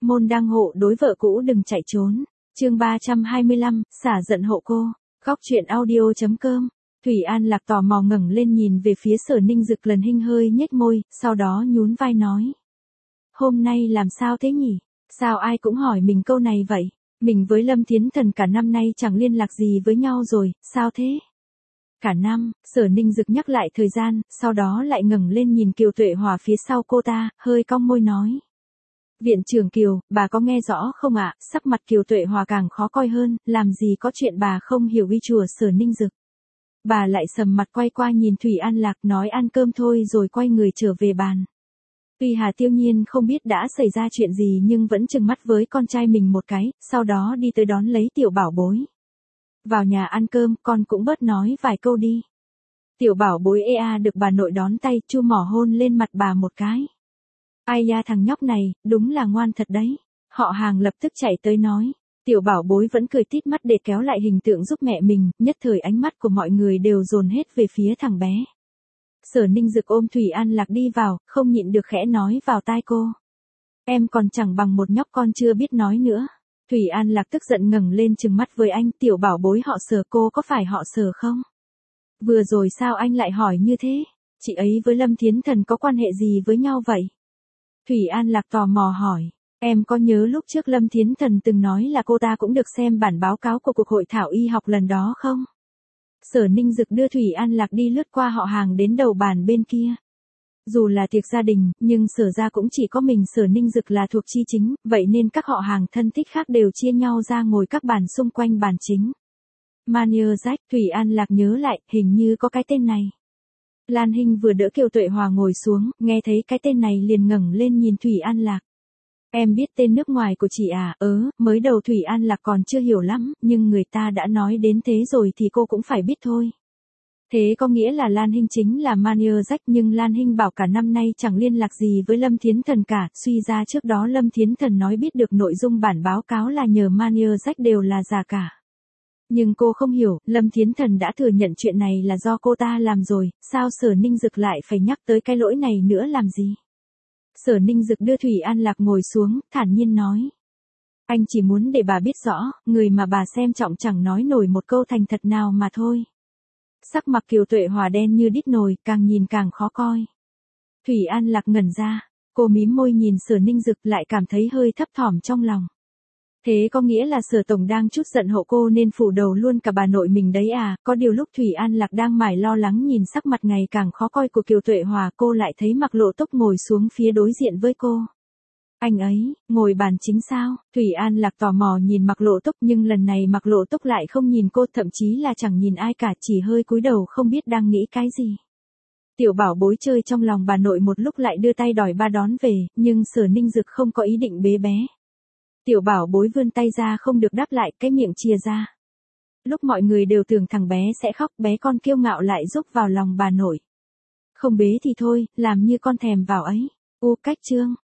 Môn đăng hộ đối vợ cũ đừng chạy trốn. Chương 325, xả giận hộ cô. Góc truyện audio.com. Thủy An Lạc tò mò ngẩng lên nhìn về phía Sở Ninh Dực, lần Hinh hơi nhếch môi, sau đó nhún vai nói: "Hôm nay làm sao thế nhỉ? Sao ai cũng hỏi mình câu này vậy? Mình với Lâm Thiến Thần cả năm nay chẳng liên lạc gì với nhau rồi, sao thế?" Cả năm, Sở Ninh Dực nhắc lại thời gian, sau đó lại ngẩng lên nhìn Kiều Tuệ Hòa phía sau cô ta, hơi cong môi nói: "Viện trưởng Kiều, bà có nghe rõ không ạ?" Sắc mặt Kiều Tuệ Hòa càng khó coi hơn, làm gì có chuyện bà không hiểu uy chùa Sở Ninh Dực. Bà lại sầm mặt quay qua nhìn Thủy An Lạc nói ăn cơm thôi rồi quay người trở về bàn. Tuy Hà Tiêu Nhiên không biết đã xảy ra chuyện gì nhưng vẫn trừng mắt với con trai mình một cái, sau đó đi tới đón lấy tiểu bảo bối. "Vào nhà ăn cơm, con cũng bớt nói vài câu đi." Tiểu bảo bối được bà nội đón tay, chu mỏ hôn lên mặt bà một cái. "Ai da, thằng nhóc này, đúng là ngoan thật đấy." Họ Hàng lập tức chạy tới nói. Tiểu bảo bối vẫn cười tít mắt để kéo lại hình tượng giúp mẹ mình, nhất thời ánh mắt của mọi người đều dồn hết về phía thằng bé. Sở Ninh Dực ôm Thủy An Lạc đi vào, không nhịn được khẽ nói vào tai cô: "Em còn chẳng bằng một nhóc con chưa biết nói nữa." Thủy An Lạc tức giận ngẩng lên trừng mắt với anh: "Tiểu bảo bối họ Sở, cô có phải họ Sở không? Vừa rồi sao anh lại hỏi như thế? Chị ấy với Lâm Thiến Thần có quan hệ gì với nhau vậy?" Thủy An Lạc tò mò hỏi. "Em có nhớ lúc trước Lâm Thiến Thần từng nói là cô ta cũng được xem bản báo cáo của cuộc hội thảo y học lần đó không?" Sở Ninh Dực đưa Thủy An Lạc đi lướt qua họ Hàng đến đầu bàn bên kia. Dù là tiệc gia đình, nhưng Sở ra cũng chỉ có mình Sở Ninh Dực là thuộc chi chính, vậy nên các họ Hàng thân thích khác đều chia nhau ra ngồi các bàn xung quanh bàn chính. Mania Jack, Thủy An Lạc nhớ lại, hình như có cái tên này. Lan Hinh vừa đỡ Kiều Tuệ Hòa ngồi xuống, nghe thấy cái tên này liền ngẩng lên nhìn Thủy An Lạc. "Em biết tên nước ngoài của chị à?" Mới đầu Thủy An Lạc còn chưa hiểu lắm, nhưng người ta đã nói đến thế rồi thì cô cũng phải biết thôi. "Thế có nghĩa là Lan Hinh chính là Mania Jack?" Nhưng Lan Hinh bảo cả năm nay chẳng liên lạc gì với Lâm Thiến Thần cả, suy ra trước đó Lâm Thiến Thần nói biết được nội dung bản báo cáo là nhờ Mania Jack đều là giả cả. Nhưng cô không hiểu, Lâm Thiến Thần đã thừa nhận chuyện này là do cô ta làm rồi, sao Sở Ninh Dực lại phải nhắc tới cái lỗi này nữa làm gì? Sở Ninh Dực đưa Thủy An Lạc ngồi xuống, thản nhiên nói: "Anh chỉ muốn để bà biết rõ, người mà bà xem trọng chẳng nói nổi một câu thành thật nào mà thôi." Sắc mặt Kiều Tuệ Hòa đen như đít nồi, càng nhìn càng khó coi. Thủy An Lạc ngẩn ra, cô mím môi nhìn Sở Ninh Dực lại cảm thấy hơi thấp thỏm trong lòng. "Thế có nghĩa là Sở Tổng đang chút giận hộ cô nên phủ đầu luôn cả bà nội mình đấy à?" Có điều lúc Thủy An Lạc đang mải lo lắng nhìn sắc mặt ngày càng khó coi của Kiều Tuệ Hòa, cô lại thấy Mạc Lộ Túc ngồi xuống phía đối diện với cô. "Anh ấy, ngồi bàn chính sao?" Thủy An Lạc tò mò nhìn Mạc Lộ Túc, nhưng lần này Mạc Lộ Túc lại không nhìn cô, thậm chí là chẳng nhìn ai cả, chỉ hơi cúi đầu không biết đang nghĩ cái gì. Tiểu bảo bối chơi trong lòng bà nội một lúc lại đưa tay đòi ba đón về, nhưng Sở Ninh Dực không có ý định bế bé. Tiểu bảo bối vươn tay ra không được đáp lại, cái miệng chìa ra. Lúc mọi người đều tưởng thằng bé sẽ khóc, bé con kiêu ngạo lại rúc vào lòng bà nội. "Không bế thì thôi, làm như con thèm vào ấy." Cách chương